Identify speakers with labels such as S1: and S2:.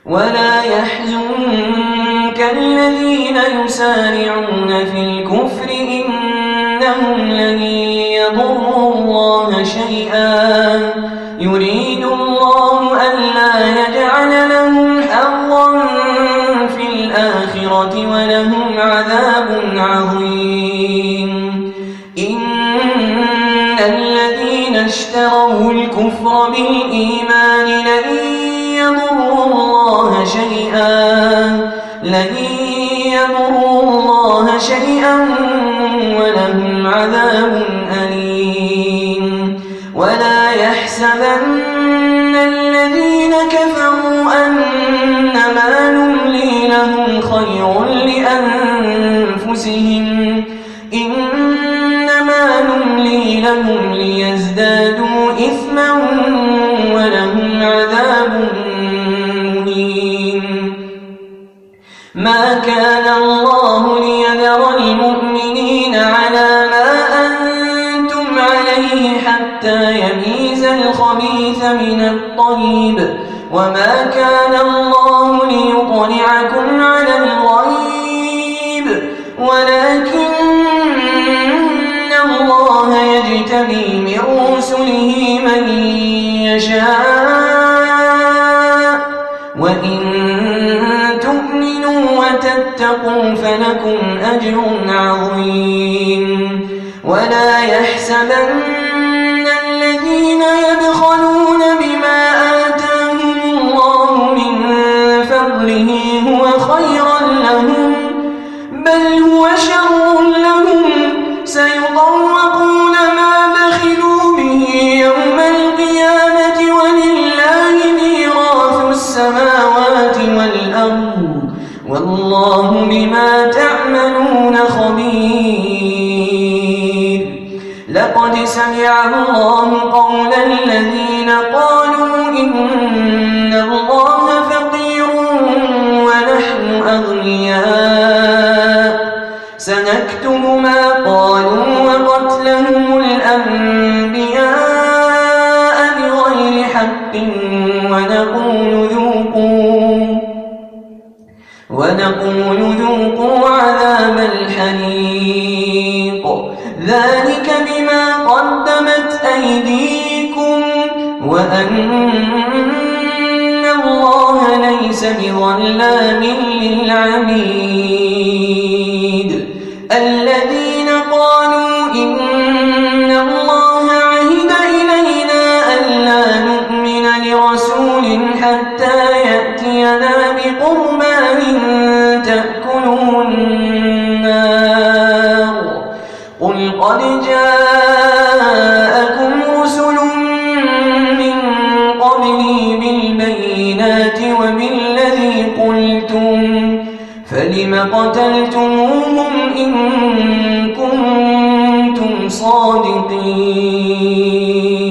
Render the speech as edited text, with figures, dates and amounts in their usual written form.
S1: ولا يحزنك الذين يسارعون في الكفر إنهم لن يضروا الله شيئا يريد الله ألا يجعل لهم حظا في الآخرة ولهم عذاب عظيم. إن الذين اشتروا الكفر بالإيمان لن يضروا الله شيئا ولهم عذاب أليم. ولا يحسبن الذين كفروا أنما نملي لهم خير لأنفسهم إنما نملي لهم ليزدادوا إثما ولهم عذاب مهين. ما كان الله ليذر المؤمنين على ما أنتم عليه حتى يميز الخبيث من الطيب وما كان الله ليطلعكم على الغيب ولكن الله يجتبي من رسله من يشاء وإن تؤمنوا وتتقوا فلكم أجر عظيم. ولا يحسبن الذين يبخلون بما آتاهم الله من فضله هو خيرا لهم بل هو شر لهم سيطوقون ما بخلوا به يوم القيامة ولله ميراث السماوات والأرض والله بما تعملون خبير. لقد سمع الله قول الذين قالوا إن الله فقير ونحن أغنياء سنكتب ما قالوا وقتلهم الأنبياء بغير حق ونقول ذوقوا عذاب الحريق ذلك بما قدمت أيديكم وأن الله ليس بظلام للعبيد. الذين قالوا إن الله عهد إلينا ألا نؤمن لرسول حتى يأتينا بقربان تأكله النار قل قد جاءكم رسل من قبلي بالبينات وبالذي قلتم فلم قتلتموهم إن كنتم صادقين.